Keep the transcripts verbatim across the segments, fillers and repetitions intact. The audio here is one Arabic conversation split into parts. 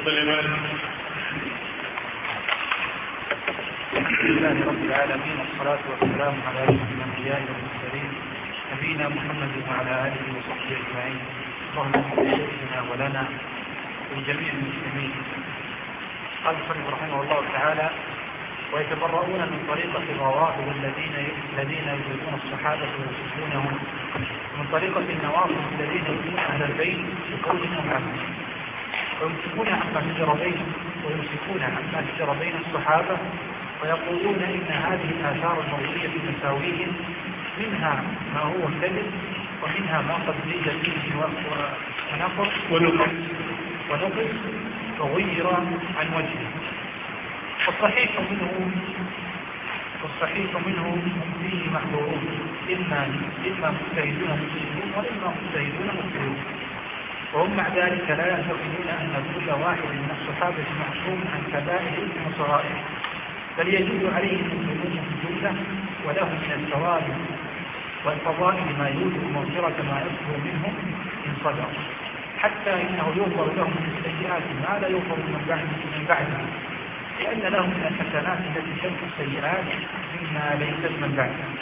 الحمد لله رب العالمين، والصلاة والسلام على أشرف الأنبياء والمرسلين نبينا محمد وعلى آله وصحبه أجمعين. اللهم اغفر لنا ولنا ولجميع المسلمين. قال المصنف رحمه الله تعالى: ويتبرؤون من طريقة الروافض الذين الذين يجلدون الصحابة ويصفونهم، من طريقة النواصب الذين يؤذون أهل البيت بقولهم عنهم، ويمسكون عما شجر بينهم ويمسكون عما شجر بين الصحابة، ويقولون إن هذه الآثار المروية في مساويهم منها ما هو كذب ومنها ما قد زيد فيه ونقص ونقص وغير عن وجهه، والصحيح منه والصحيح منه هم فيه محظورون، إما إما مجتهدون مسلمون وإما مجتهدون مفترون، وهم مع ذلك لا يعتقدون أن كل واحد من الصحابة معصوم عن كبائر وصغائر، بل يجوز عليه المسلمون في الجملة، وله من الثواب والفضائل ما يوجب مغفرة ما يصدر منهم إن صدر، حتى إنه يغفر لهم من السيئات ما لا يغفر من بعدهم، لأن لهم من الحسنات التي تمحو السيئات مما ليست من بعدهم.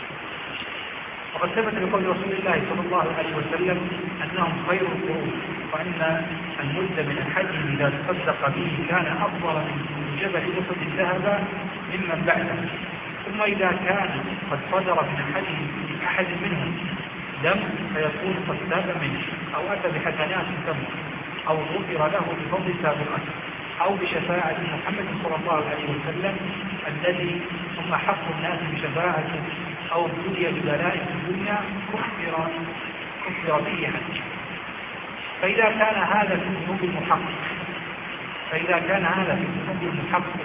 وقد ثبت بقول رسول الله صلى الله عليه وسلم أنهم خير القرون، وأن المد من أحدهم إذا تصدق به كان أفضل من جبل أحد ذهب ممن بعده، ثم إذا كان قد صدر من أحدهم أحد منهم دم فيكون قد تاب منه، أو أتى بحسنات تم، أو غفر له بفضل سابقته، أو بشفاعة محمد صلى الله عليه وسلم الذي هم حق الناس بشفاعته، أو ابتلي ببلاء في الدنيا كفر كفر به حتى. فإذا كان هذا في الذنوب المحقق فإذا كان هذا في الذنوب المحقق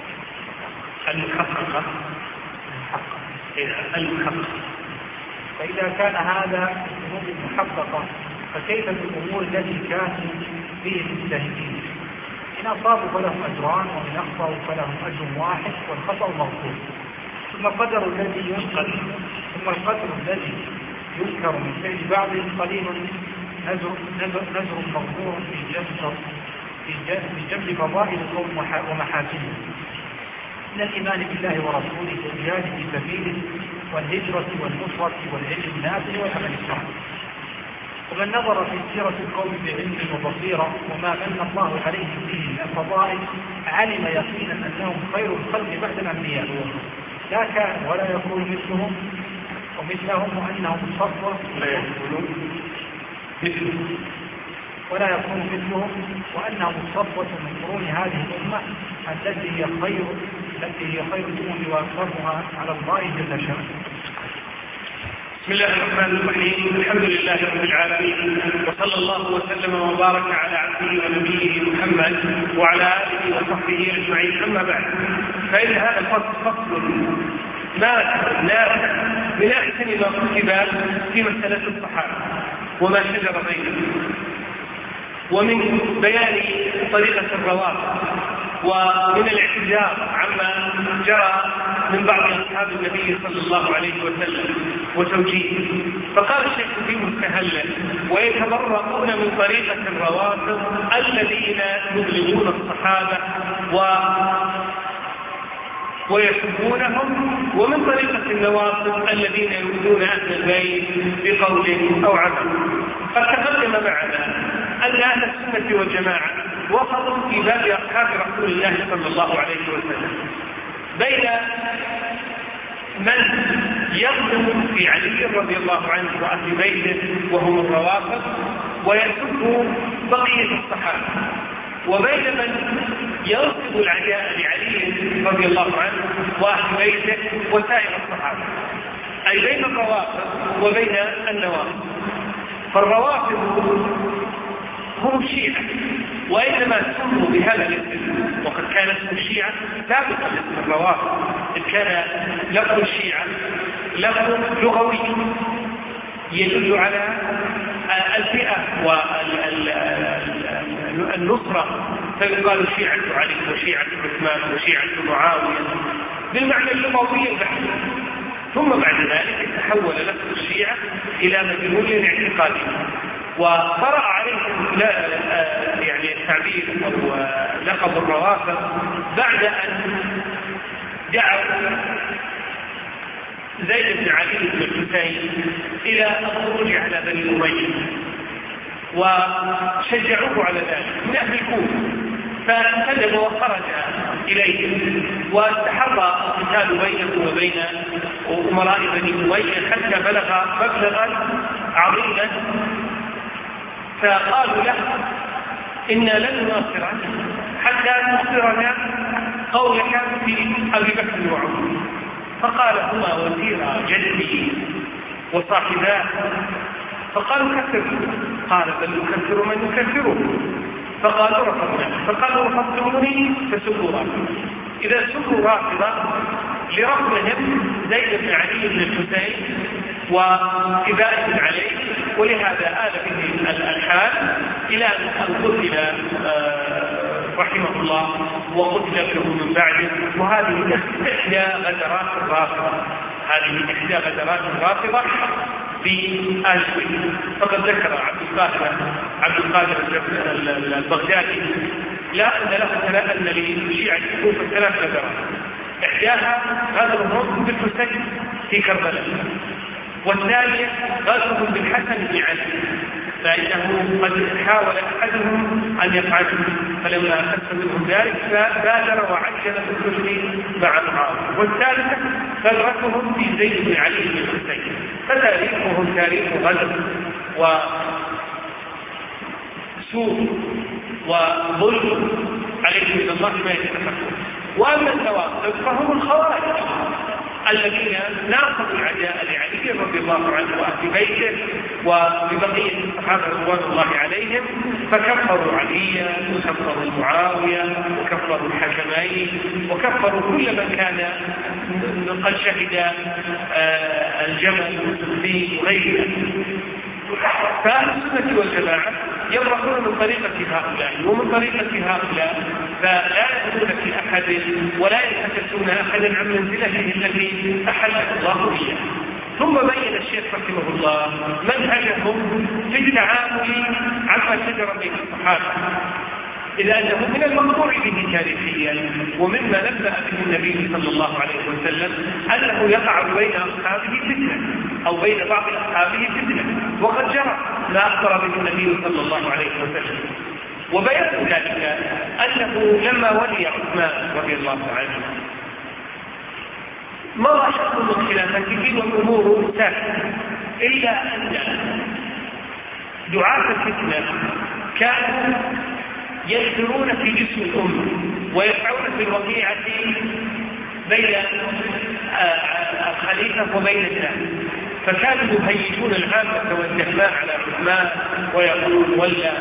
المحققة المحقق فإذا كان هذا في الذنوب المحققة فكيف بالأمور التي كانوا فيه مجتهدين؟ إن أصابوا فلهم أجران، وإن أخطأوا فلهم أجر واحد والخطأ مغفور. ثم القدر الذي ينكر ثم القدر الذي ينكر من فعل بعضهم قليل نزر نزر نزر مغفور في جنب في جنب فضائل القوم ومحاسنه، من الإيمان بالله ورسوله والجهاد في سبيله والهجرة والنصرة والعلم النافع والعمل الصالح. ومن نظر في سيرة القوم بعلم وبصيرة وما من الله عليهم فيه من الفضائل علم يقينا أنهم خير الخلق بعد الأنبياء، لا كان ولا يكون مثلهم ومثلهم، وأنهم صفوة لا يكونون مثلهم ولا يكون مثلهم وأنهم صفوة من قرون هذه الأمة التي هي خير التي هي خير الأمم وأكثرها على الله جل شأنه. بسم الله الرحمن الرحيم. الحمد لله رب العالمين، وصلى الله وسلم وبارك على عبده ونبيه محمد وعلى آله وصحبه أجمعين. أما بعد، فإن هذا الفصل فصل نافع نافع من أحسن ما كتب في مسألة الصحابة وما شجر بينهم، ومن بيان طريقة الروافض، ومن الاعتذار عما جرى من بعض أصحاب النبي صلى الله عليه وسلم وتوجيهه. فقال الشيخ في مستهلا: ويتبرؤون من طريقة الروافض الذين يبغضون الصحابة و ويحبونهم، ومن طريقة النواصب الذين يؤذون أهل البيت بقول أو عمل. قد تقدم معنا أن أهل السنة والجماعة وصلوا في باب أصحاب رسول الله صلى الله عليه وسلم بين من يظلم في علي رضي الله عنه وأهل بيته وهم الروافض ويسب بقية الصحابة، وبين من ينصب العداء لعلي رضي الله عنه وأهل بيته وسائر الصحابة، أي بين الروافض وبين النواصب. فالروافض هم الشيعة، وإنما سموا بهذا الاسم، وقد كان اسم الشيعة سابقا لاسم الروافض، إذ كان لفظ الشيعة لفظ لغوي يدل على الفئة والنصرة، فيقال شيعة علي وشيعة عثمان وشيعة معاوية بالمعنى اللغوي البحث. ثم بعد ذلك تحول لفظ الشيعة إلى مدلول اعتقادي، وطرأ عليهم لا يعني التعبير أو لقب الروافض بعد أن دعوا زيد بن علي بن الحسين إلى الخروج على بني أمية وشجعوه على ذلك من أهل الكوفة، فانتدب وخرج إليهم واستحر القتال بينه وبين أمراء بني أمية حتى بلغ مبلغا عظيما، فقالوا له إنا لن نناصرك حتى تخبرنا قولك في أبي بكر وعمر. فقال هما وزيرا جدي وصاحباه، فقالوا كفر، قال بل نكفر من نكفره، فقالوا رفضنا، فقالوا رفضتموني فسبوا رافضة. إذا سبوا رافضة لرفضهم زيد بن علي بن الحسين وإباء عليه، ولهذا آل به الحال إلى أن قتل رحمه الله وقتل ابنه من بعده. وهذه إحدى غدرات الرافضة، هذه إحدى غدرات الرافضة بآل بيت. فقد ذكر عبد القادر عبد القادر البغدادي لا أن له أن للشيعة الكوفة ثلاث غدرات، إحداها غدرهم بالحسين في كربلاء، والثانية غدرهم بالحسن بن علي فإنه قد حاول أحدهم أن يفعله، فلما أخذ منهم ذلك فبادر وعجل بالرشد مع معاوية. والثالثة غدرتهم في زيد بن علي بن الحسين، فتاريخهم تاريخ غدر وسوء وظلم عليهم من الله ما يتفقون. وأما النواصب فهم الخوارج الذين ناقضوا العداء لعلي رضي الله عنه وأهل بيته وببقية الصحابة رضوان الله عليهم، فكفروا عليا وكفروا معاوية وكفروا الحكمين وكفروا كل من كان قد شهد الجمل والسفين وغيرها. فأهل السنة والجماعة يبرحون من طريقة هؤلاء ومن طريقة هؤلاء، فلا يأخذون في أحد ولا يتحدثون أحدا عن منزلته التي أحلت الله إياه. ثم بين الشيخ رحمه الله منهجهم في التعامل عما شجر بين الصحابة، إذا أنه من المقطوع به تاريخيا ومما نبأ به النبي صلى الله عليه وسلم أنه يقع بين أصحابه فتنة أو بين بعض أصحابه فتنة، وقد جرى ما أخبر به النبي صلى الله عليه وسلم. وبيان ذلك أنه لما ولي عثمان رضي الله عنه مضى شخص من خلافته والأمور ساكنة، إلا أن دعاة الفتنة كانوا يسيرون في جسم الأمة ويسعون في الوقيعة بين الخليفة وبين الناس، فكانوا يهيجون العامة والدهماء على عثمان ويقولون ولا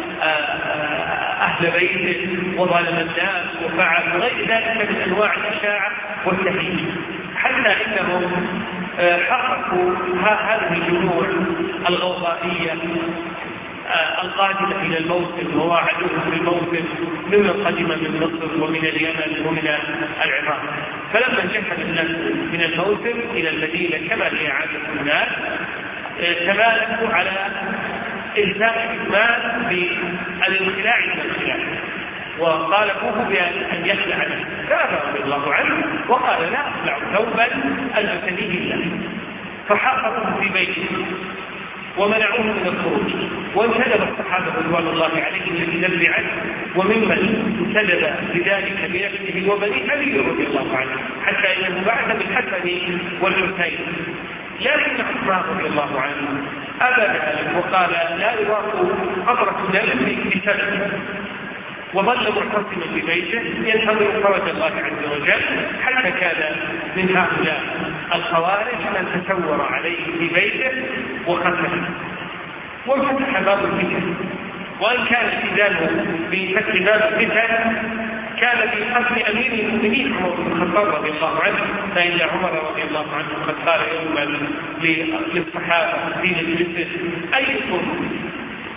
أهل بيته وظلم الناس وفعل وغير ذلك من أنواع الإشاعة والتهيج، حتى إنهم حققوا هذه الجموع الغوغائية القادمة إلى الموسم وواعدوهم بالموسم ممن قدم من مصر ومن اليمن ومن العراق. فلما انتهى الناس من الموسم إلى المدينة كما هي عادة الناس تمالكوا على إلزام عثمان بالانخلاع من الخلاف، وطالبوه بأن يخلع له، فأبى رضي الله عنه وقال لا أخلع ثوبا ألبسنيه الله، فحاصروه في بيته ومنعوه من الخروج. وانتدب الصحابة رضوان الله عليهم للذب عنه، وممن انتدب بذلك بنفسه وبني علي رضي الله عنه، حتى انه بعث بالحسن والحسين. لكن عثمان رضي الله عنه ابى ذلك وقال لا يراق قطرة دم بسبب، وظل معتصما ببيته ينتظر فرج الله عز وجل، حتى كان من هؤلاء الخوارج من تسور عليه في بيته وقتله، وانفتح باب الفتن. وان كان استدانه بفتح باب الفتن كان بقتل امير المؤمنين عمر بن الخطاب رضي الله عنه، فان عمر رضي الله عنه قد قال يوما للصحابه في مجلسه ايكم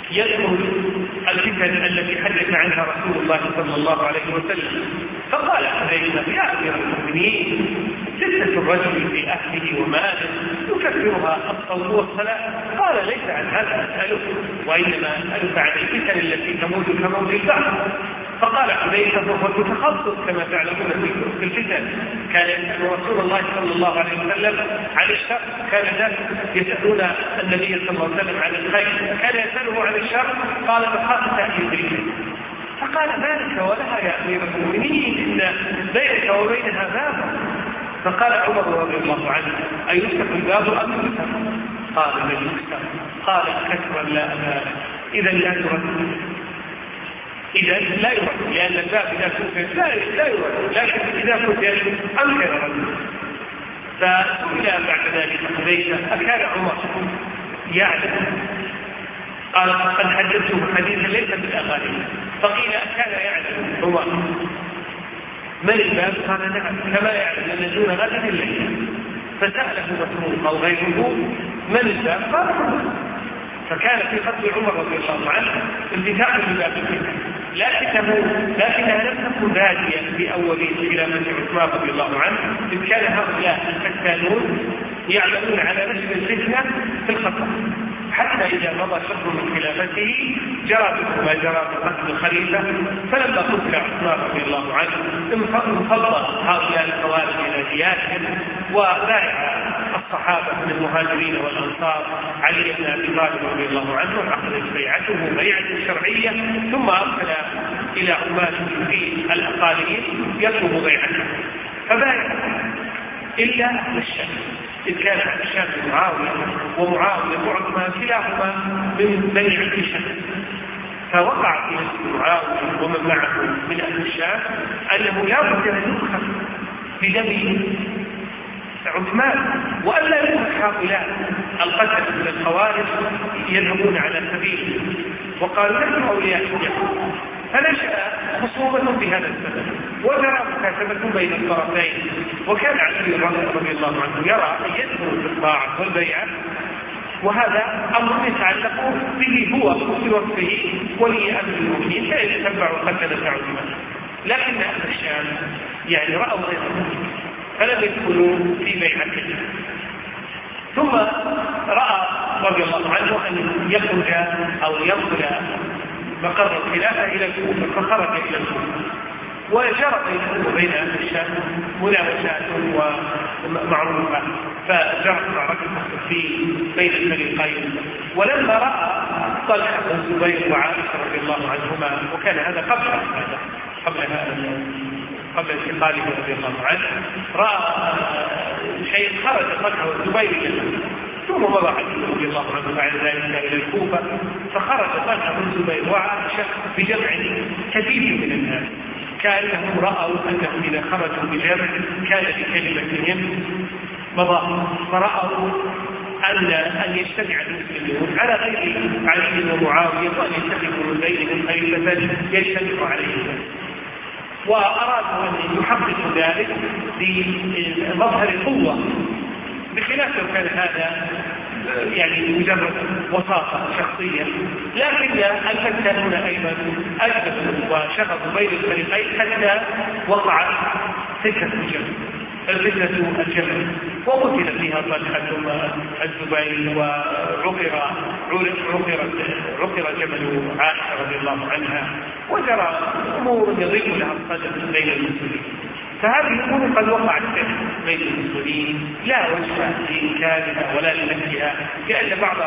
يذكر الفتن التي حدث عنها رسول الله صلى الله عليه وسلم، فقال حذيفة: يا أمير المؤمنين، فتنة الرجل في أهله وماله يكفرها الصوم والصلاة. قال: ليس عن هذا أسألك، وإنما أسألك عن الفتن التي تموت كموت البحر. فقال حذيفة: وهو المتخصص كما تعلمون في الفتن، كان يسأل رسول الله صلى الله عليه وسلم عن الشر، كان الناس يسألون النبي صلى الله عليه وسلم عن الخير، كان يسأله عن الشر، قال: فخافت أن يدركه. فقال: مالك ولها يا أمير المؤمنين، إن بينك وبينها بابا. فقال عمر رضي الله عنه: أيفتح الباب أم يفتح؟ قال: بل يفتح. قال: كثرا لا أبالي، إذا لا ترد، إذا لا يرد، لأن الباب إذا كنت لا لا يرد، لكن إذا كنت أنكر رد. فسئل بعد ذلك حذيفة: أكان عمر يعلم؟ قال: قد حدثته حديثا ليس بالأغاني. فقيل: أكان يعلم هو من الباب؟ قال: نعم، كما يعلم أن دون غد الليل. فسأله مسروق أو غيره: من الباب؟ قال: فكان في قتل عمر رضي الله عنه انتفاع لباب الفتن، لكنه لكنها لم تكن بادية في أول خلافة عثمان رضي الله عنه، إذ كان هؤلاء الفتانون يعملون على نشر الفتنة في الخطر، حتى إذا مضى شهر من خلافته جرى ما جرى بقتل الخليفة. فلما قتل عثمان رضي الله عنه انفض هؤلاء الخوارج إلى ديارهم، وبايع الصحابة من المهاجرين والأنصار علي بن أبي طالب رضي الله عنه، عقدت بيعته بيعة شرعية، ثم أرسل إلى عمال في الأقاليم يطلب بيعته، فبايع إلا أهل الشام، إذ كان أهل الشام معاوية ومعاوية وعثمان كلاهما من بني عبد الشام. فوقع في نفس معاوية ومن معه من أهل الشام أنه لا بد أن يؤخذ بدم عثمان، وألا يؤخذ هؤلاء القتل من الخوارج يذهبون على سبيل، وقالوا نحن أولياء الجهل. فنشأ خصومة بهذا السبب، وجرى مكاتبة بين الطرفين، وكان علي رضي الله عنه يرى أن يدخل في الطاعة والبيعة، وهذا أمر يتعلق به هو في وصفه ولي أمر المؤمنين، لا يتبع قتلة عثمان. لكن أهل الشام يعني رأوا غيره فلم يدخلوا في بيعته. ثم رأى رضي الله عنه أن يخرج أو ينقل مقر الخلافة إلى الكوفة، فخرج إلى الكوفة، وجرى بينه وبين أهل الشام مناوشات ومعروفة، فجرت معركة الصفين بين الفريقين. ولما رأى طلحة بن الزبير وعائشة رضي الله عنهما، وكان هذا قبل هذا قبل هذا قبل انتقاله رضي الله عنه، رأى شيء خرج طلحة والزبير إلى ثم مضى علي رضي الله عنه بعد ذلك إلى الكوفة، فخرج طلحة بن الزبير وعائشة بجمع كثير من الناس، كأنهم رأوا أنهم إذا خرجوا بجمع كان بكلمتهم مضى، فرأوا أن أن يجتمع المسلمون على غير علي ومعاوية، وأن يتخذوا من بينهم خليفة يجتمع عليهم، وأرادوا أن يحققوا ذلك بمظهر قوة، بخلاف لو كان هذا يعني مجرد وساطة شخصية. لكن الفتانون أيضا أجلسوا وشغلوا بين الفريقين حتى وقعت فتنة الجمل الفتنة الجمل وقتل فيها طلحة ثم الزبير، وعقر عقر عقر جمل عائشة رضي الله عنها، وجرى أمور يضيق لها الصدر بين المسلمين. فهذه الأمور قد وقعت بين المسلمين لا وجه لإنكارها ولا لنفيها، لأن بعض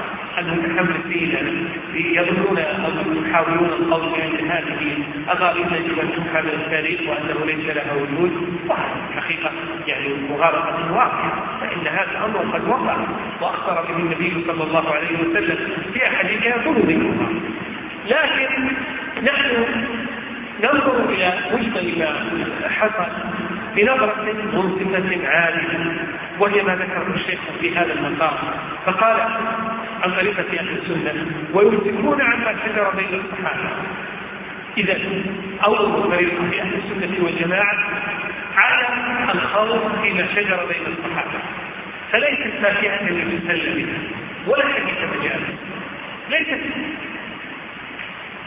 المتحمسين يظنون أو يحاولون القول بأن هذه أغاريب يجب أن تفهم التاريخ وأنه ليس لها وجود، وحقيقة يعني مغالطة واقعة، فإن هذا الأمر قد وقع وأخبر به النبي صلى الله عليه وسلم في أحاديث يكون ذكرها. لكن نحن ننظر إلى مجتمع حصل بنظرة منصفة عالية، وهي ما ذكره الشيخ في هذا المقام، فقال عن طريقة أهل السنة: ويمسكون عما شجر بين الصحابة. إذا أول طريقة في أهل السنة والجماعة عدم الخوض فيما شجر بين الصحابة، فليست فاكهة للمسلم بها ولا حديث مجال، ليست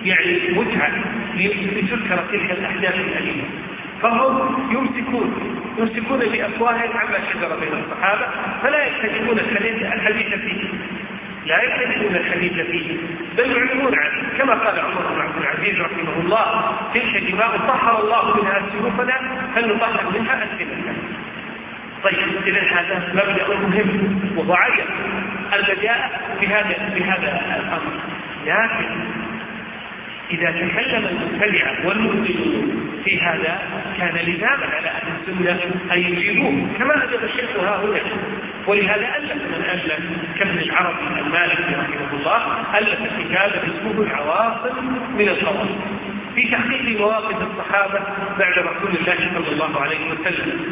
يعني متعة لتذكر تلك الأحداث الأليمة، فهم يمسكون يمسكون بأفواههم عما شجر بين الصحابة، فلا يستجيبون الحديث فيه لا يستجيبون الحديث فيه بل يعلمون عنه، كما قال عمر بن عبد العزيز رحمه الله: تلك دماء طهر الله منها سيوفنا فلنطهر منها ألسنتنا. طيب، إذا هذا مبدأ مهم وهو عجب البداء بهذا بهذا الأمر، لكن إذا تكلم المبتدعة والمبطلون في هذا كان لزاما على أهل السنة أن يجيبوه كما أجاب الشيخ ها هنا. ولهذا ألف من ألف كابن العربي المالكي رحمه الله ألف كتابا اسمه العواصم من القواصم في تحقيق مواقف الصحابة بعد رسول الله صلى الله عليه وسلم.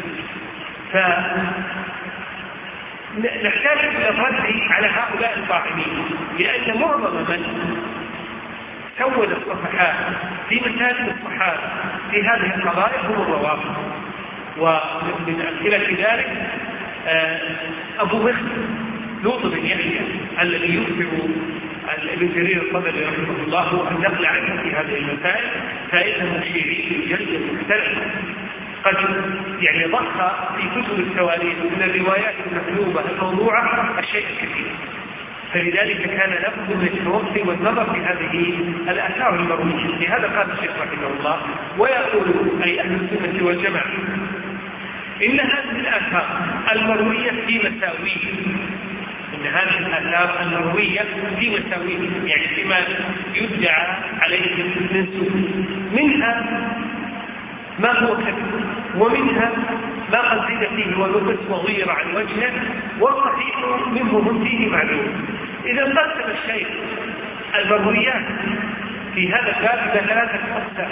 فنحتاج إلى الرد على هؤلاء الطاعنين، لأن معظم من سود الصفحات في مساجد الصحابة في هذه القضايا هم الروافض. ومن أمثلة ذلك أبو مخلد لوط بن يحيى الذي يكثر ابن جرير الطبري رحمه الله النقل عنه في هذه المسائل، فإنه شيعي جلد مختلف قد يعني ضخ في كتب التواريخ من الروايات المكذوبة الموضوعة الشيء الكثير، فلذلك كان لابد من التوقي والنظر في هذه الآثار المروية. لهذا قال الشيخ رحمه الله ويقول أي أهل السنة والجماعة إن هذه الآثار المروية في مساويه، إن هذه الآثار المروية في مساويه يعني فيما يدعى عليه من سوء، منها ما هو كذب ومنها ما قد زيد فيه ونقص وغير عن وجهه، والصحيح منه هم فيه معلوم. إذا قسم الشيخ المرويات في هذا الباب إلى ثلاثة أقسام: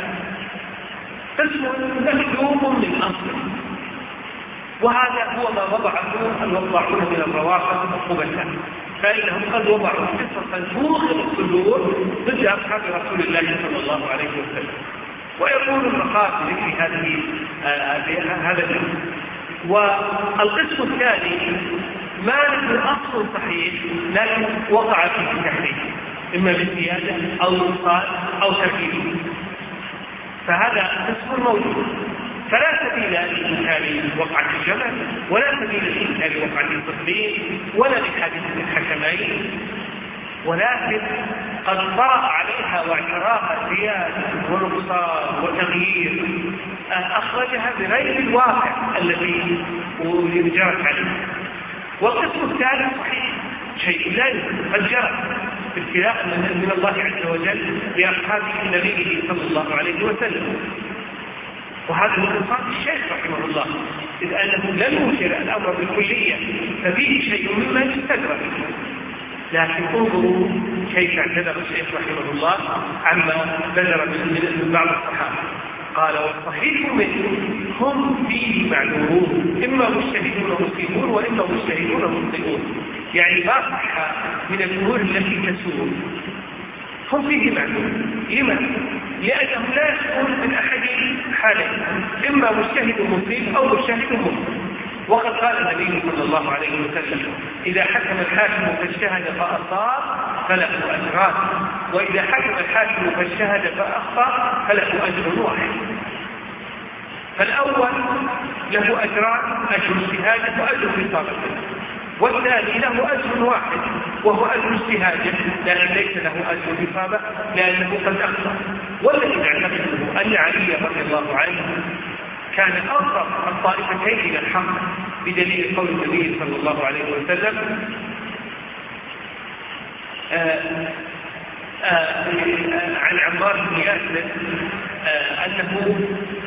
قسم مكذوب من أصل، وهذا هو ما وضعه الوضاعون من الروافض الخبثاء، فإنهم قد وضعوا قصصا توخر الصدور ضد أصحاب رسول الله صلى الله عليه وسلم، ويكون المقاصد في هذه هذا الجزء. والقسم الثاني ما له أصل صحيح لكن وقع فيه التحريف إما بالزيادة أو نقصان أو تغيير، فهذا قسم موجود، فلا سبيل لإنكار وقعة الجمل ولا سبيل لإنكار وقعة الصدرين ولا لحادثة الحكمين، ولكن قد طرأ عليها واعتراها زيادة ونقصان وتغيير أخرجها بغير الواقع الذي جرت عليه. والقسم الثالث صحيح شيء لا قد جرى ابتلاء من الله عز وجل لأصحاب نبيه صلى الله عليه وسلم، وهذا من انصاف الشيخ رحمه الله، إذ أنه لم ينكر الأمر بالكلية ففيه شيء مما يستدرك، لكن انظروا كيف اعتذر الشيخ رحمه الله عما بدر من بعض الصحابة. قال: والصحيح منه هم فيه معلومون، إما مجتهدون مصيبون وإما مجتهدون مخطئون، يعني ما صح من الأمور التي تسوء هم فيه معلوم. لما؟ لأنه لا يكون من أحد حالين، إما مجتهد مصيب أو مجتهد مخطئ. وقد قال النبي صلى الله عليه وسلم: إذا حكم الحاكم فاجتهد فأصاب فله أجران، وإذا حكم الحاكم فاجتهد فأخطأ فله أجر واحد. فالأول له أجران: أجر اجتهاده وأجر إصابته، والثاني له أجر واحد وهو أجر اجتهاده، لأن ليس له أجر إصابة لأنه قد أخطأ. والذي نعتقده أن علي رضي الله عنه كان أقرب الطائفتين إلى الحق بدليل قول النبي صلى الله عليه وسلم آآ آآ عن عمار بن ياسر أنه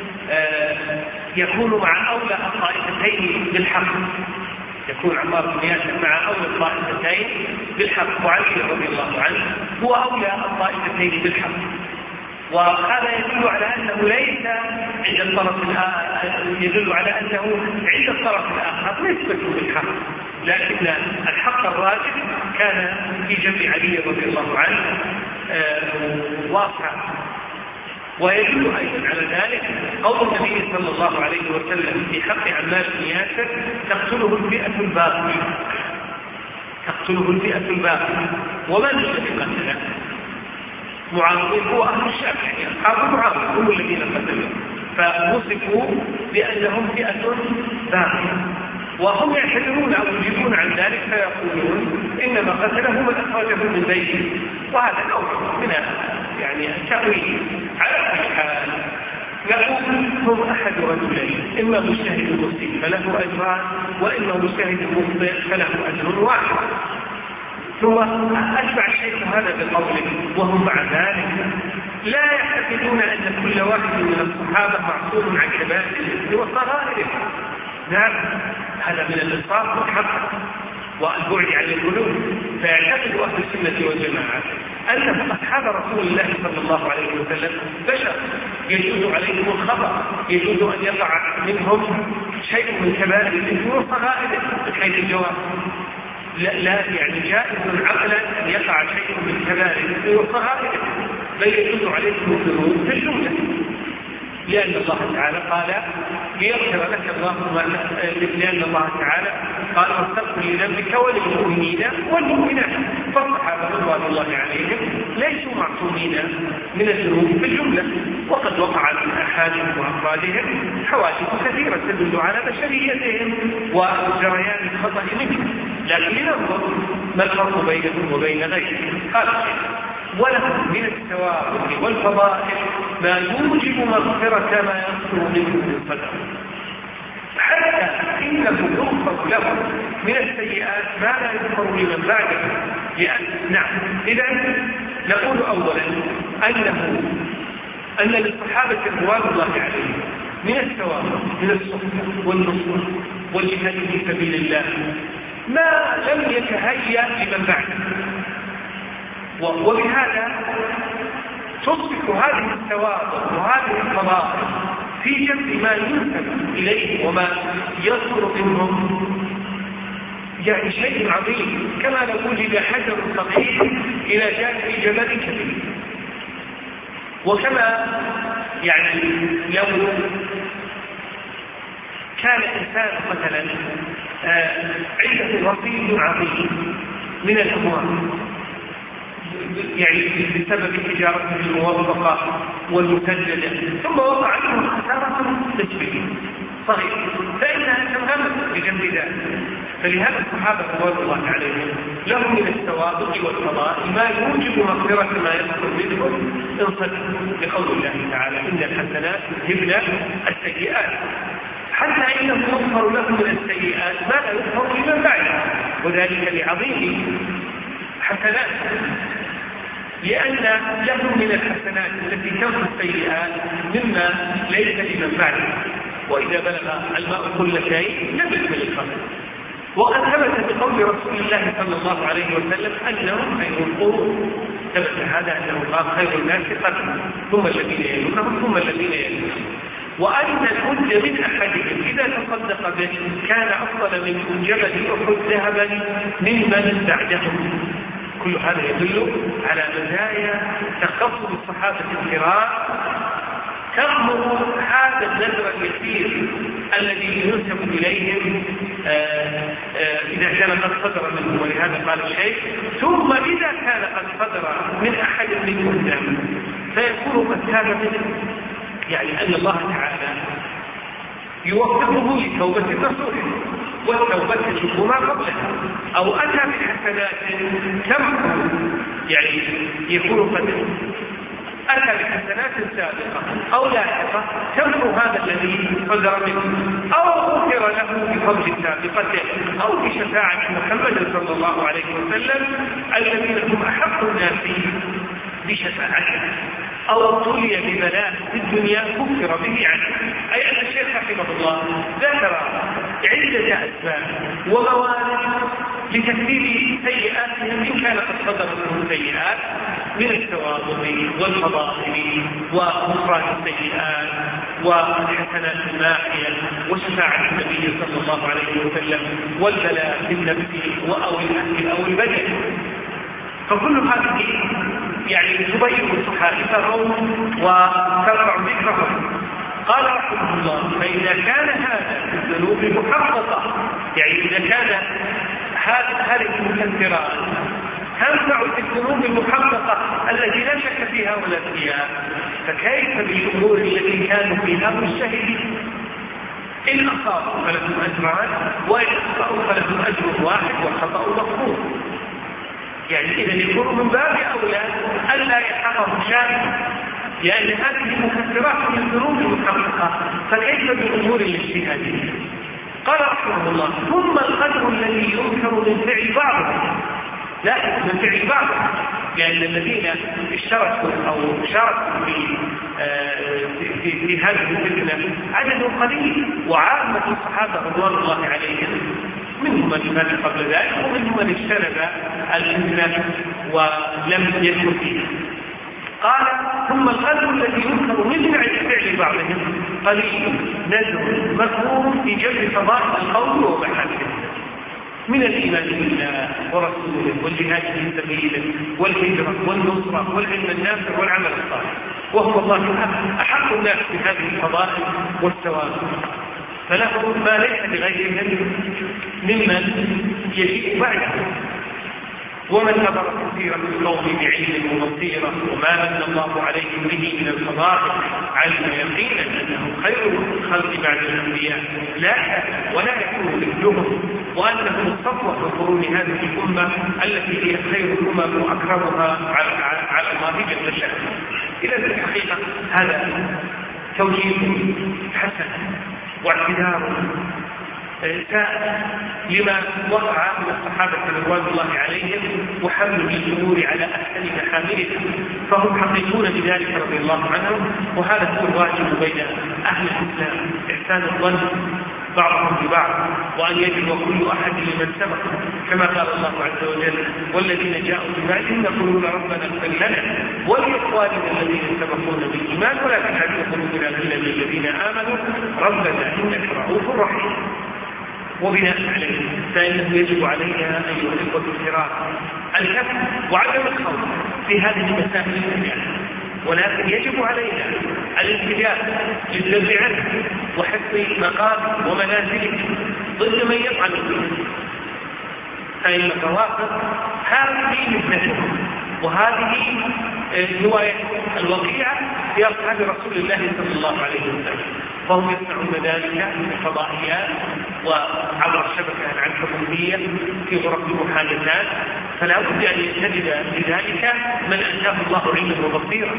يكون مع أولى الطائفتين بالحق، يكون عمار بن ياسر مع أولى الطائفتين بالحق، وعلي رضي الله عنه هو أولى الطائفتين بالحق. وهذا يدل على أنه ليس عند الطرف الآخر، يدل على أنه عند الطرف الآخر نسبة بالحق، لكن الحق الراجح كان في جنب علي رضي الله عنه واقع. ويدل أيضا على ذلك قول النبي صلى الله عليه وسلم في حق عمار بن ياسر: تقتله الفئة الباغية، تقتله الفئة الباغية. ومن الذي قتله؟ معاوية هو أهل الشام، يعني أصحاب معاوية هم الذين قتلوا، فوصفوا بأنهم فئة باقية، وهم يعتذرون أو يجيبون عن ذلك فيقولون إنما قتله من أخرجه من بيته، وهذا نوع من يعني التأويل. على كل حال نقول هم أحد رجلين، إما مجتهد مسلم فله أجران، وإما مجتهد مخطئ فله أجر واحد. ثم أشبع الشيخ هذا بقوله وهم مع ذلك لا يعتقدون أن كل واحد من الصحابة معصوم عن كبائر الإثم وصغائره. نعم، هذا من الإنصاف والحق والبعد عن القلوب. فيعتقد أهل السنة والجماعة أن أصحاب رسول الله صلى الله عليه وسلم بشر يجوز عليهم الخطأ، يجوز أن يقع منهم شيء من كبائر الإثم وصغائره من حيث الجواب. لا, لا يعني جائز عقلا أن يقع شيء من كبائر الإثم وصغائره، بل يجوز عليهم الذنوب في الجملة، لأن الله تعالى قال ليغفر لك الله ما لأن الله تعالى قال واستغفر لذنبك وللمؤمنين والمؤمنات. فالصحابة رضوان الله عليهم ليسوا معصومين من الذنوب في الجملة، وقد وقع من أحادهم وأفرادهم حوادث كثيرة تدل على بشريتهم وجريان الخطأ منهم، لكن لننظر ما الفرق بينهم وبين غيرهم. قال ولهم من الثواب والفضائل ما يوجب مغفرة ما يصدر منه من الصدر، حتى إنه يغفر له من السيئات ما لا يغفر لمن بعده. لأن نعم إذن نقول أولا أنه أن للصحابة رضوان الله عليهم من الثواب من الصحبة والنصر والجهاد في سبيل الله ما لم يتهيأ لمن بعده، وبهذا تصبح هذه الثواب وهذه الفضائل في جنب ما ينسب إليه وما يصدر منهم يعني شيء عظيم، كما لو وجد حجر صغير إلى جانب جبل كبير. وكما يعني لو كان إنسان مثلا عنده رصيد عظيم من الأموال يعني بسبب تجارته الموظفة والمسددة، ثم وقع عنه خسارة نسبية صغيرة، فإنها تنغمس بجنب ذلك. فلهذا الصحابة رضوان الله عليهم لهم من الثوابت والفضائل ما يوجب مغفرة ما يصدر منهم إن صدقوا، لقول الله تعالى إن الحسنات يذهبن السيئات، حتى إنه يغفر لهم من السيئات ما لا يغفر لمن بعده، وذلك لعظيم حسنات، لأن لهم من الحسنات التي تمحو السيئات مما ليس لمن بعده، وإذا بلغ الماء كل شيء لم يكمل الخبر. وقد ثبت بقول رسول الله صلى الله عليه وسلم أنهم خير القرون، ثبت هذا أنه قال خير الناس قرنا ثم الذين يلونهم ثم الذين يلونهم، وأن الحج من أحدهم إذا تصدق به كان أفضل من جبل أحد ذهبا ممن بعدهم. كل هذا يدل على مزايا تخصص الصحابة الكرام، تغمر هذا النذر اليسير الذي ينسب إليهم آآ آآ إذا كان قد صدر منه، ولهذا قال الشيخ ثم إذا كان قد صدر من أحد منهم ذنب فيكون قد تاب منه، يعني أن الله تعالى يوفقه لتوبة الرسول، والتوبة تجب ما قبلها، أو أتى بحسنات تمحو يعني يكون قد أتى بحسنات سابقة أو لاحقة تمحو هذا الذي صدر منه، أو غفر له بفضل سابقته أو بشفاعة محمد صلى الله عليه وسلم الذين هم أحق الناس بشفاعته، أو ابتلي ببلاء في الدنيا كفر به عنه. أي أن الشيخ رحمه الله ذكر عدة أسباب وموارد لتكفير سيئاتهم إن كان قد صدر منهم سيئات من التواضع والفضائل وغفران السيئات والحسنات الماحية وشفاعة النبي صلى الله عليه وسلم والبلاء في النفس أو الأهل أو البدن. فكل هذه يعني تبين صحائفهم وترفع ذكرهم. قال رحمه الله فإذا كان هذا الذنوب محققة، يعني إذا كان هذه المكفرات تنفع في الذنوب المحققة التي لا شك فيها فيها ولا فيها، فكيف بالأمور التي كانوا فيها مجتهدين؟ إن أصابوا فلهم أجران، وإن أخطأوا فلهم أجر واحد والخطأ مغفور. يعني إذا يكون من باب أولى ألا يحرم شيء، لأن هذه مكفرات من الذنوب المحققة، فكيف بالأمور الاجتهادية؟ قال رحمه الله: ثم القدر الذي ينكر من فعل بعضهم، لا من فعل بعضهم، لأن الذين اشتركوا أو شاركوا في في, في هذه الفتنة عدد قليل، وعامة الصحابة رضوان الله عليهم منهم من مات قبل ذلك ومنهم من اجتنب الفتنة ولم يدخل فيها. قال: ثم القدر الذي ينكر من فعل بعضهم قليل نذر مذكور في جلب فضائل القول ومحاسنه من الإيمان بالله ورسوله والجهاد في سبيله والهجرة والنصرة والعلم النافع والعمل الصالح، وهو الله أحق الناس بهذه الفضائل والثواب، فله ما ليس لغيرهم ممن يجيء بعده. ومن نظر كثيرا في القوم بعلم وبصيرة وما من الله عليهم به من الفضائل علم يقينا انه خير الخلق بعد الانبياء لا ولا يكون مثلهم، وانهم الصفوه في قرون هذه الامه التي هي خير الامم واكرمها على على الله جل شانه. اذا في الحقيقه هذا توجيه حسن واعتذار لما وقع من الصحابة رضوان الله عليهم وحمل الأمور على أحسن محاملها، فهم حقيقون بذلك رضي الله عنهم. وهذا هو الواجب بين أهل الإسلام: إحسان الظن بعضهم ببعض، وأن يجب كل أحد لمن سبق، كما قال الله عز وجل: والذين جاءوا من بعدهم يقولون ربنا اغفر لنا ولإخواننا الذين سبقونا بالإيمان ولا تجعل في قلوبنا غلا للذين آمنوا ربنا إنك رؤوف رحيم. وبناء عليه فإنه يجب علينا أيها الإخوة الكرام الكف وعدم الخوض في هذه المسائل الجميعة، ولكن يجب علينا الانتباه للذب عنه وحفظ مقام ومنازله ضد من يفعل به، فإن الروافض هذه مثلهم، وهذه رواية الوقيعة في أصحاب رسول الله صلى الله عليه وسلم، فهم يصنعون ذلك من الفضائيات وعبر الشبكة العنكبوتية في غرف المحادثات، فلا بد أن يجتهد بذلك من أتاه الله علما وبصيرا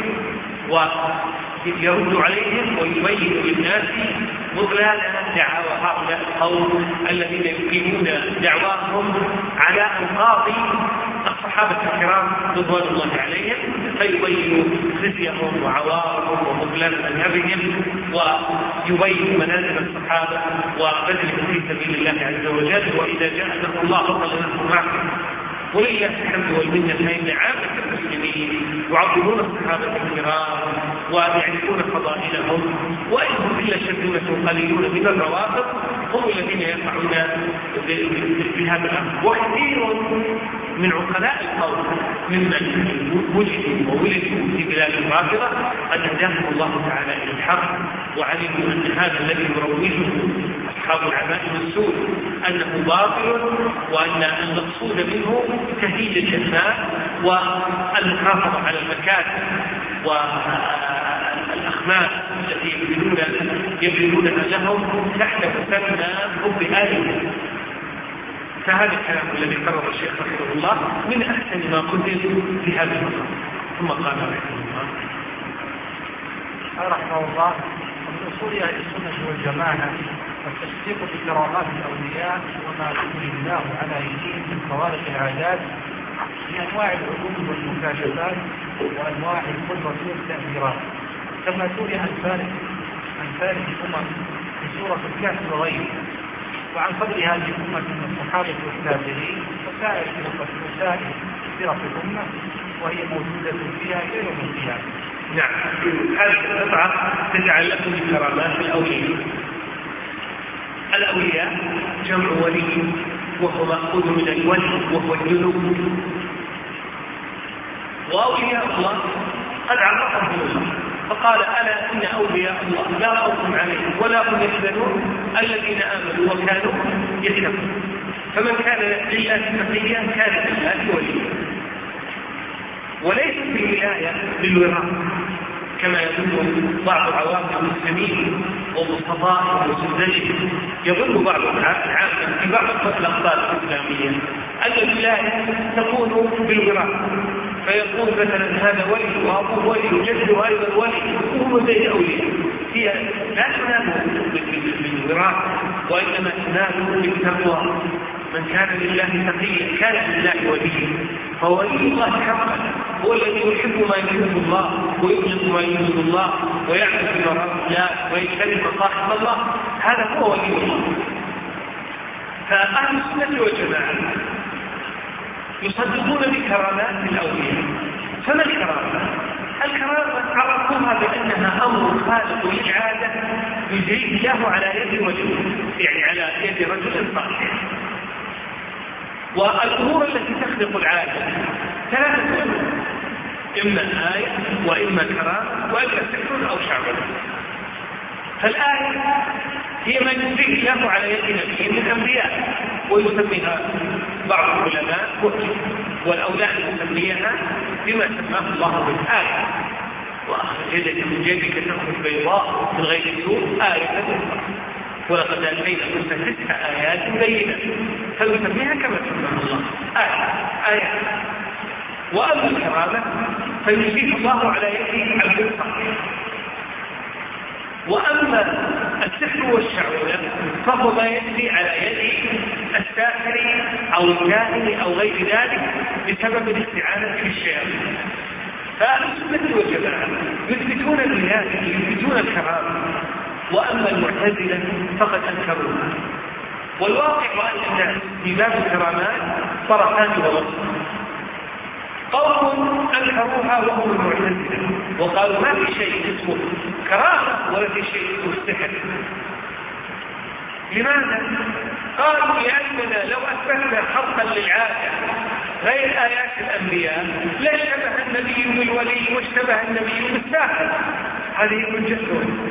ويرد عليهم ويبين للناس بطلان دعاوى هؤلاء القوم الذين يقيمون دعواهم على أنقاض الصحابة الكرام رضوان الله عليهم، فيبين خزيهم وعوارهم وبطلان مذهبهم ويبين منازل الصحابة وبذلهم في سبيل الله عز وجل. وإذا جاء نصر الله فضل نصر معكم ولله الحمد والمنة، فإن عامة المسلمين يعظمون الصحابة الكرام ويعرفون فضائلهم، وإنهم إلا شذمة قليلون من الروافض هم الذين يقعون بهذا الأمر. وكثير من عقلاء القوم ممن وجدوا وولدوا في بلاد الرافضة قد هداهم الله تعالى إلى الحق، وعلموا أن هذا الذي يروجه أصحاب العمائم السود أنه باطل، وأن المقصود منه تهيج الجنات والمحافظة على المكاتب والأخماس التي يبذلون يبذلونها لهم تحت مسمى حب آلهة. فهذا الكلام الذي قرر الشيخ رحمه الله من أحسن ما كتب في هذا المقام. ثم قال رحمه الله رحمه الله: ومن أصول أهل السنة والجماعة والتصديق بكرامات الأولياء وما يجري الله على أيديهم من خوارق العادات من أنواع العلوم والمكاشفات وأنواع القدرة والتأثيرات، كما سئل عن فارق عن فارق الأمم في سورة الكهف وغيره، وعن فضل هذه الأمة من الصحابة والتابعين وسائر وسائر فرق الأمة، وهي موجودة فيها إلى يوم القيامة. نعم، هذه القطعة تتعلق بكرامات الأولياء. الأولياء جمع ولي، وهو مأخوذ من الولي وهو الجنوب. وأولياء الله قد عرفهم الله فقال: ألا إن أولياء الله لا خوف عليهم ولا هم يحزنون الذين آمنوا وكانوا يتقون. فمن كان لله تقيا كان لله وليا. وليس في الولاية بالوراثة كما يظن بعض عوام المسلمين ومصطفى وسندجه. يظن بعض العامة في بعض الأخبار الإسلامية أن الولاية تكون بالوراثة، فيقول مثلا هذا ولي وأبوه ولي وجده أيضا ولي وهم زي أولياء. هي لا تنال بالوراثة وإنما تنال بالتقوى. من كان لله تقيا كان لله وليا، فولي الله حقا هو الذي يحب ما يحب الله ويبغض ما يبغض الله ويعمل في مراد الله ويجتنب مصاحب الله، هذا هو ولي الله. فأهل السنة والجماعة يصدقون بكرامات الأولياء. فما الكرامة؟ الكرامة عرفوها بأنها أمر خالق للعادة يجريه الله على يد وجهه، يعني على يد رجل صالح. والأمور التي تخلق العادة ثلاثة أمور: إما آية وإما كرامة وإما سحر أو شعوذة. فالآية هي ما يجريه الله على يد نبي من الأنبياء ويسميها بعض العلماء معجزة، والأولاد يسميها بما سماه الله بالآية. وأخرج يدك من جيبك تخرج بيضاء من غير سوء آية أخرى، ولقد آتينا موسى تسع آيات بينات، فنسميها كما سماه الله آية آية. وأما الكرامة فيجريه الله على يد عبد الصالح. وأما السحر والشعوذة فهو ما يجري على يد الساحر أو الكاهن أو غير ذلك بسبب الاستعانة بالشياطين. فأهل السنة والجماعة يثبتون الولاية يثبتون الكرامة، وأما المعتزلة فقد أنكروها. والواقع أن الناس في باب الكرامات طرفان ووسط. قوم أنكروها وهم المعتزلة وقالوا ما في شيء اسمه كرامة ولا في شيء اسمه السحر. لماذا؟ قالوا لأننا لو أثبتنا خلقا للعادة غير آيات الأنبياء لاشتبه النبي بالولي واشتبه النبي بالساحر. هذه حجتهم.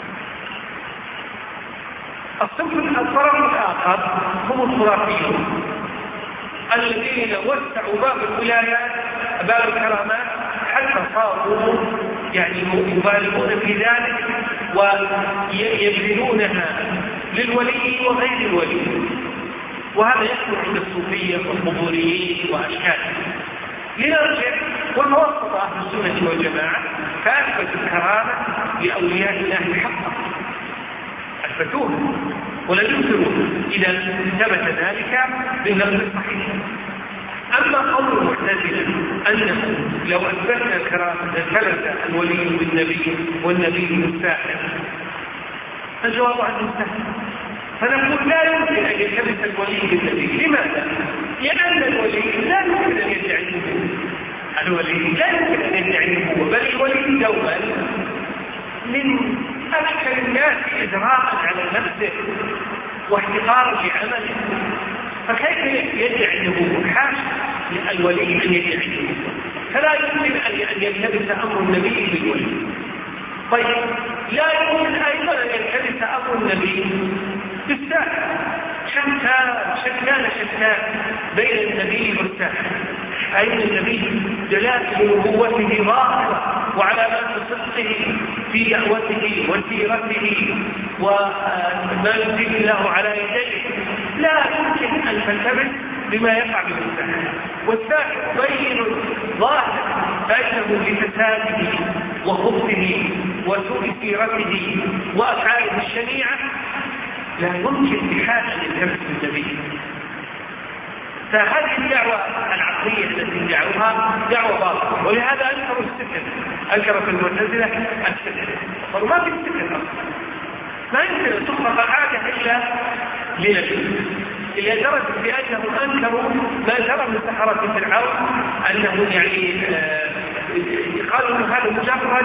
الصنف الطرف الآخر هم الخرافيون الذين وسعوا باب الولايات باب الكرامات حتى صاروا يعني يبالغون في ذلك ويبذلونها للولي وغير الولي. وهذا يكون عند الصوفية والقبوريين وأشكالهم. لنرجع ونوسط أهل السنة والجماعة فأثبتوا الكرامة لأولياء الله حقا، أثبتوه ولا ينكرون إذا ثبت ذلك بالنقل الصحيح. أما قول المعتزلة أنه لو أثبتنا كرامة ثبت الولي بالنبي والنبي بالساحر، الجواب عن المستحيل. فنقول لا يمكن أن يثبت الولي بالنبي. لماذا؟ لأن الولي لا يمكن أن يدعي النبوة. الولي لا يمكن أن يدعي النبوة، بل الولي دوما من أكثر الناس إجراء على نفسه واحتقار لعمله، فكيف يدعي النبوة؟ حاشا الولي أن يدعي النبوة، فلا يمكن أن يلتبس أمر النبي بالولي. طيب لا يمكن أيضا أن يلتبس أمر النبي بالساحر. شتان شتان شتان بين النبي والساحر. أين النبي دلالة نبوته ظاهرة وعلامات صدقه في دعوته وسيرته وما يزيد الله على يديه، لا يمكن أن تلتبس بما يقع بالساحر. والساحر بين ظاهر فإنه لفساده وخبثه وسوء سيرته وأفعاله الشنيعة لا يمكن بحال أن يلتبس بالنبي. فهذه الدعوة العقلية التي دعوها دعوة باطلة، ولهذا أنكروا السحر. أنكرت المعتزلة السحر، قالوا ما في السحر أصلا، ما يمكن أن تخلق العادة إلا لنبي. إلى درجة بأنهم أنكروا ما جرى من سحرة فرعون، أنه يعني قالوا أن هذا مجرد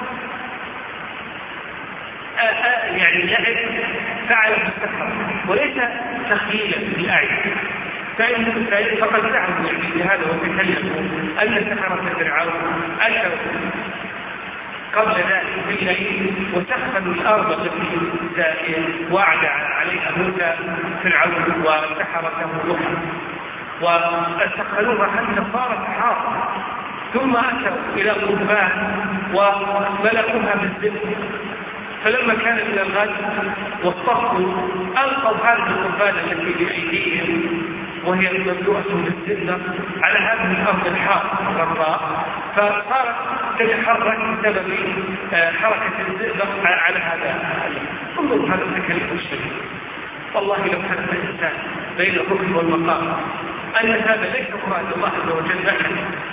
آآ آآ يعني لعب فعل بالسحر وليس تخييلا بالأعين. فقد زعموا يعني بهذا وتكلموا أن سحرة فرعون أتوا قبل ذلك بالليل وسخنوا الأرض التي وعد عليها موسى فرعون وسحرته ضحى، وسخنوها حتى صارت حارة ثم أتوا إلى قربان وملأوها بالزبد، فلما كان من الغد واصطفوا ألقوا هذه القربان التي بأيديهم وهي مملوءة بالزبدة على هذه الأرض الحارة الغراء، فصارت تتحرك بسبب حركة الزبدة على هذا. انظروا هذا التكليف الشديد. والله لو كان الإنسان بين الركن والمقام أن هذا ليس مراد الله عز وجل أحد،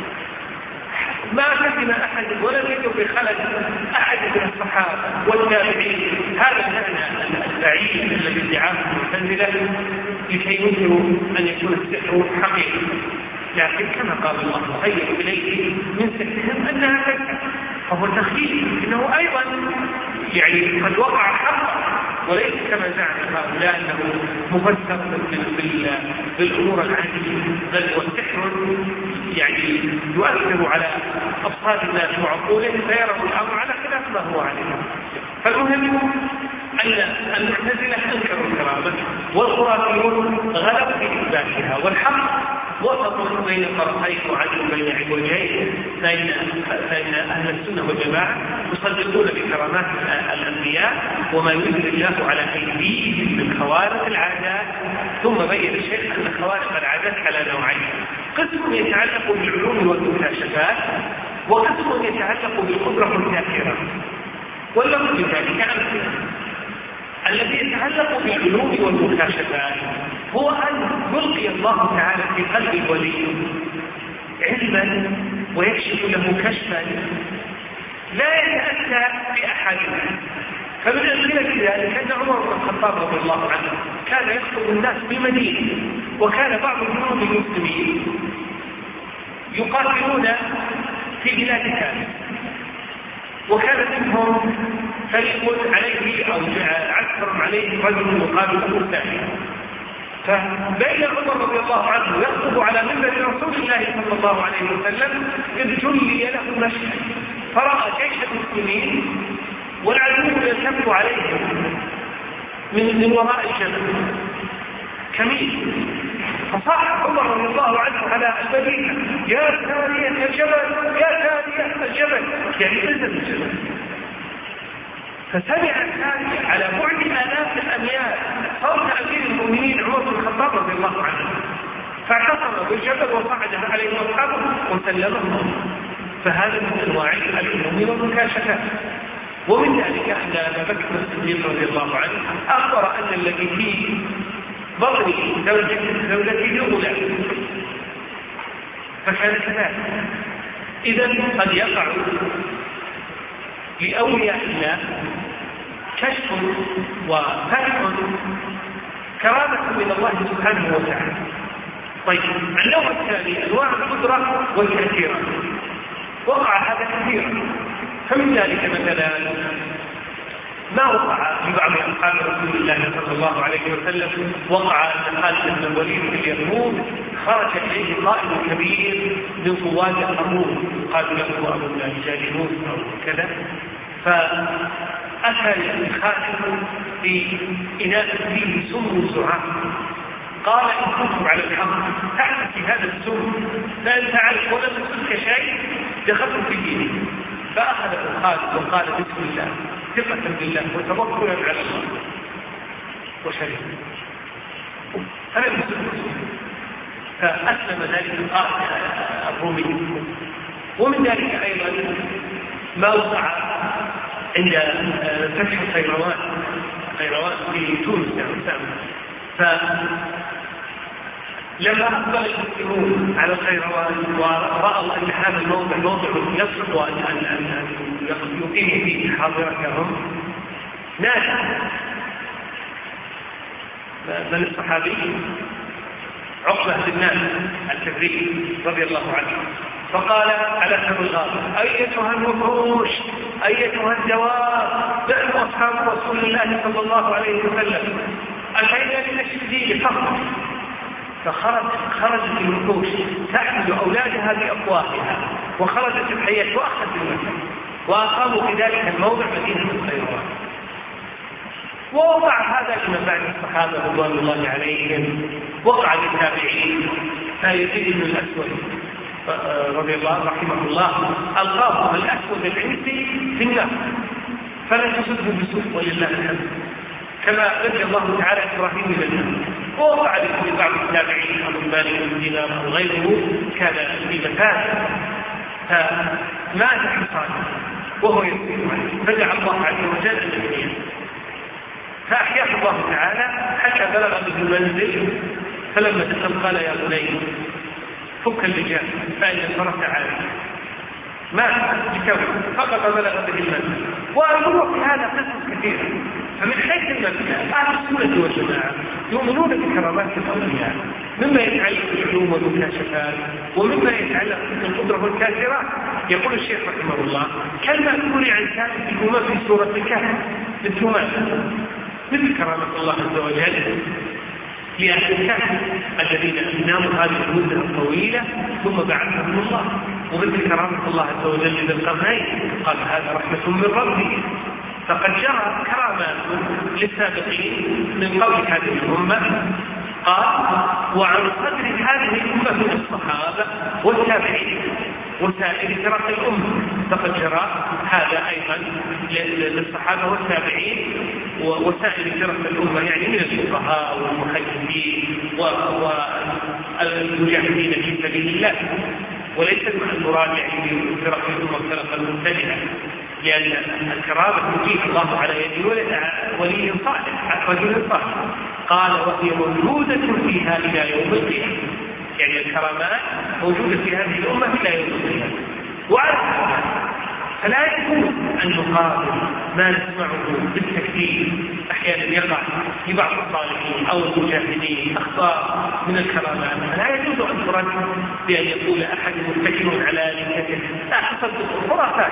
ما كتم أحد ولم يجد بخلل أحد من الصحابة والتابعين هذا المعنى البعيد الذي ادعاه المعتزلة لكي ينكروا أن يكون السحر حقيقي. لكن كما قال الله خير إليه من سحرهم أنها تسحر، فهو تخيل إنه أيضا يعني قد وقع حقا وليس كما زعم هؤلاء أنه مفسر بالأمور العادية، بل هو السحر يعني يؤثر على أبصار الناس وعقولهم فيروا الأمر على خلاف ما هو عليه. فالمهم أن المعتزلة أنكروا الكرامة والخرافيون غلبوا في إثباتها، والحق وسط بين طرفين وعدل بين عوجين، فإن فإن أهل السنة والجماعة يصدقون بكرامات الأنبياء وما ينزل الله على أيديهم من خوارق العادات. ثم بين الشيخ أن خوارق العادات على نوعين: قسم يتعلق بالعلوم والمكاشفات، وقسم يتعلق بالقدرة الذاكرة. واللفظ ذلك أمثلة. الذي يتعلق بالعلوم والمكاشفات هو أن يلقي الله تعالى في قلب الولي علما ويكشف له كشفا لا يتأتى بأحد. فمن أمثلة ذلك أن عمر بن الخطاب رضي الله عنه كان يخطب الناس بالمدينة، وكان بعض جنود المسلمين يقاتلون في بلاد فارس، وكان منهم فريق عليه أو عسكر عليه رجل يقال له ثاني. فبين عمر رضي الله عنه يخطب على منبر رسول الله صلى الله عليه وسلم إذ جلي له مشهد، فرأى جيش المسلمين والعدو يلتف عليهم من من وراء الجبل كمين، فصاح عمر رضي الله عنه على المدينة: يا سارية الجبل، يا سارية الجبل، يعني نزل الجبل. فسمع السارية على بعد آلاف الأميال صوت أمير المؤمنين عمر بن الخطاب رضي الله عنه، فاعتصم بالجبل وصعد عليه أصحابه وسلمهم. فهذا من أنواع العلوم والمكاشفات. ومن ذلك أن أبا بكر الصديق رضي الله عنه أخبر أن الذي في بطن زوجته الأولى، فكان كذلك. إذن قد يقع لأولياء الله كشف وفتح كرامة من الله سبحانه وتعالى. طيب، النوع الثاني أنواع القدرة والتأثير، وقع هذا كثيرا. فمن ذلك مثلا ما وقع في بعض أصحاب رسول الله صلى الله عليه وسلم، وقع أن خالد بن الوليد بن اليرموك خرج إليه قائد كبير من صواد الأمور قال له أبو الجالنوس أو كذا، فأتى خالد في إناء فيه سم زعاف، قال إن كنتم على الحق تعرف هذا السم فأنت عارف ولم تسلك شيء دخلت في دينه. فأخذ خالد وقال بسم الله ثقة بالله وتوكلا على الله وشريك هذا المسلم. فأسلم ذلك القائد الرومي. ومن ذلك أيضا ما وقع عند فتح خيروان خيروان في تونس يعني. فلما أقبل المسلمون على خيروان ورأوا أن هذا الموضع موضع يصلح أن يقيم فيه حاضرتهم، نادى من الصحابي عقبة بن الكبري رضي الله عنه، فقال على سبيل الغالب: أيتها الوحوش، أيتها الدواب، نحن أصحاب رسول الله صلى الله عليه وسلم أتينا للتشديد فقط. فخرجت خرجت الوحوش تحمل أولادها بأفواهها، وخرجت الحياة وأخذت المكان، وأقاموا في ذلك الموضع مدينة الخيروان. ووقع هذا لمن بعد الصحابة رضوان الله عليهم، وقع للتابعين كيزيد بن الأسود رضي الله رحمه الله ألقاه الأسود العنسي في النار فلا تسده بسوء ولله الحمد، كما نجى الله تعالى إبراهيم من النار. ووقع لبعض التابعين أبو مالك بن دينار أو غيره كان في مكان فمات حصانه وهو يسير عليه فدعا الله عز وجل النبي فأحياه الله تعالى حتى بلغ به المنزل، فلما دخل قال يا بني فك اللجام فإن الفرس عالي مات بكون فقط بلغ به المنزل. وأمروا في هذا قصص كثيرة. فمن حيث المبدأ أهل السنة والجماعة يؤمنون بكرامات الأولياء مما يتعلق بالعلوم والمكاشفات ومما يتعلق بالقدرة والكاثرات. يقول الشيخ رحمه الله كالمأثور عن ثابت الأمم في سورة الكهف مثل ماذا؟ مثل كرامة الله عز وجل لأهل الكهف الذين ناموا هذه المدة الطويلة ثم بعثهم الله، ومثل كرامة الله عز وجل للقرنين قال هذا رحمة من ربي. فقد جرى كرامات للسابقين من قول هذه الأمة قال وعن قدر هذه الأمة من الصحابة والتابعين وسائر فرق الأمة. فقد جرى هذا أيضا للصحابة والتابعين وسائر فرق الأمة، يعني من الفقهاء والمحدثين والمجاهدين في سبيل الله، وليس المراد يعني فرق الأمة فرق المبتدعة، لأن الكرامة تجيب الله على يد ولي صالح رجل صالح قال وهي موجودة فيها إلى يوم القيامة. يعني الكرامات موجودة في هذه الأمة إلى يوم القيامة. وعلى فلا يجوز أن نقابل ما نسمعه بالتكثير أحيانا يقع في بعض الصالحين أو المجاهدين أخطاء من الكرامات، فلا يجوز أن ترد بأن يقول أحد متكل على لكته لا حصل خرافات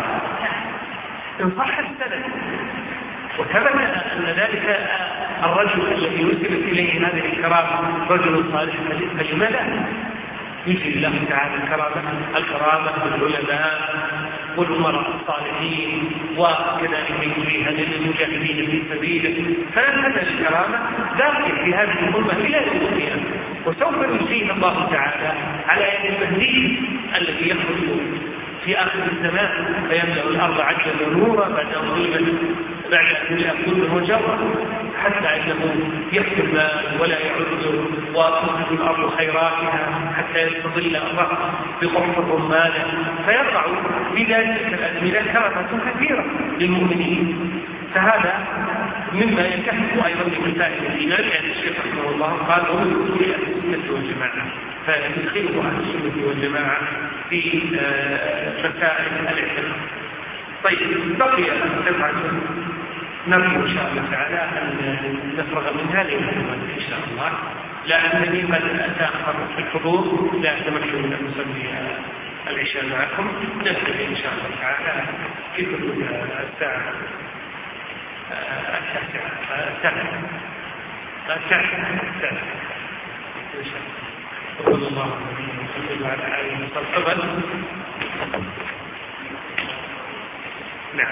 إن صح السند وثبت أن ذلك الرجل الذي نسبت إليه هذه الكرامة رجل صالح فلماذا يجري الله تعالى الكرامة الكرامة بالعلماء والأمراء الصالحين وكذلك يجريها للمجاهدين في سبيله. فلن تزال الكرامة باقية في هذه الأمة إلى يوم القيامة، وسوف يجزيها الله تعالى على يد المهدي الذي يخرج في آخر الزمان فيملأ الأرض عجلا ونورا بعد أن ظلمت بعد أن يأكل وجرا حتى إنه يحكي الماء ولا يعد وتنتج الأرض خيراتها حتى يستظل الرأس بقرب الرمان فيقع في ذلك الأزمنة كرامات كثيرة للمؤمنين. فهذا مما ينكشف أيضا بمسائل الإيمان، يعني الشيخ رحمه الله قال ومن أصول أهل السنة والجماعة، فيدخله أهل السنة والجماعة في مسائل الاعتقاد. طيب بقي سبعة نرجو إن شاء الله تعالى أن نفرغ منها ليلة إن شاء الله، لأنني قد أتأخر في الحضور لا أتمكن من أن أصلي العشاء معكم. نبدأ إن شاء الله تعالى في حدود الساعة التاسعة التاسعة التاسعة التاسعة إن شاء الله. صلى الله عليه وسلم على آله وصحبه. نعم.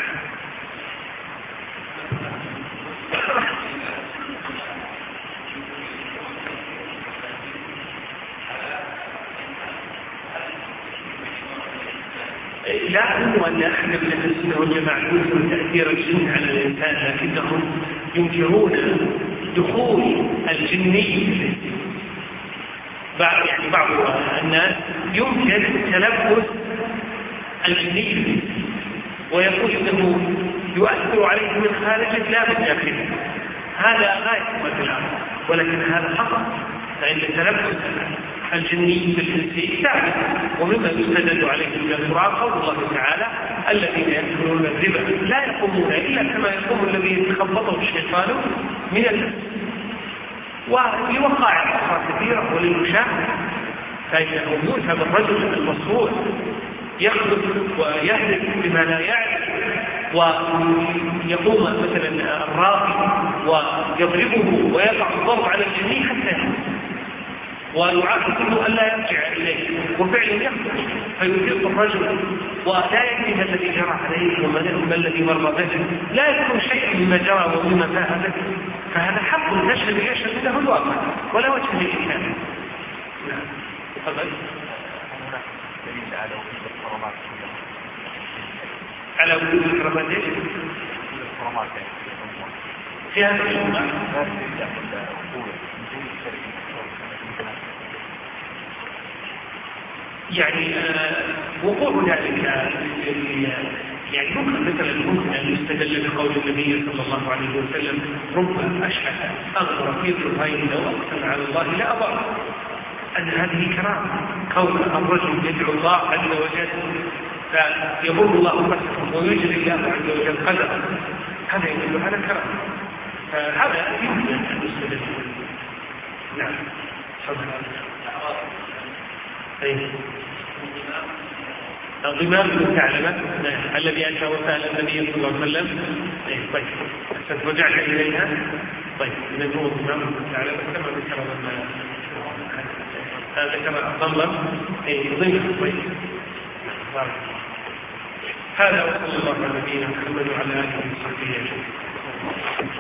لا أقول أن أحد من أهل السنة والجماعة ينكر تأثير الجن على الإنسان، لكنهم ينكرون دخول الجني. بعض يعني بعض الناس يمكن تلبس الجني ويقول إنه يؤثر عليه من خارجه لا من داخله، هذا غاية مثلا، ولكن هذا خطأ، فإن تلبس الجني بالإنسي ثابت. ومما يستدل عليه من القرآن قول الله تعالى الذين يأكلون الربا لا يقومون إلا كما يقوم الذي يتخبطه الشيطان من المس. ولوقائع أخرى كثيرة وللمشاهد، فإنه يوثب الرجل المصروع يخلق ويهلك بما لا يعرف، ويقوم مثلا الراقي ويضربه ويقع الضرب على الجنين حتى يخلق ويعاقبه ألا يرجع إليه، وفعلا يخرج فيفيق الرجل ولا يدري ما الذي جرى عليه وما الذي مر به، لا يكون شيء مما جرى ومما فاه به. فهذا حق نشهد يشهد له الواقع ولا وجه للإنكار. نعم. تفضل. دليل على وجود الحرمات كلها. على وجود الحرمات ايش؟ الحرمات في هذا الأمة يعني وقوع ذلك يعني ممكن مثلا ممكن أن يستدل بقول النبي صلى الله عليه وسلم رب أشحث أغفر في ظهرين وأقسم على الله لا أضر، أن هذه كرامة كون الرجل يدعو الله عز وجل فيمر الله قسمه ويجري الله عز وجل قدره، هذا يدل على كرامة، فهذا يمكن أن يستدل. نعم أيه الضمام بن ثعلبة الذي أتى وسأل النبي صلى الله عليه وسلم. أيه طيب سترجع إليها. طيب إذا هو الضمام بن ثعلبة كما ذكر هذا كما ضمم أي ضمن. طيب هذا وصلى الله على نبينا محمد وعلى آله وصحبه أجمعين.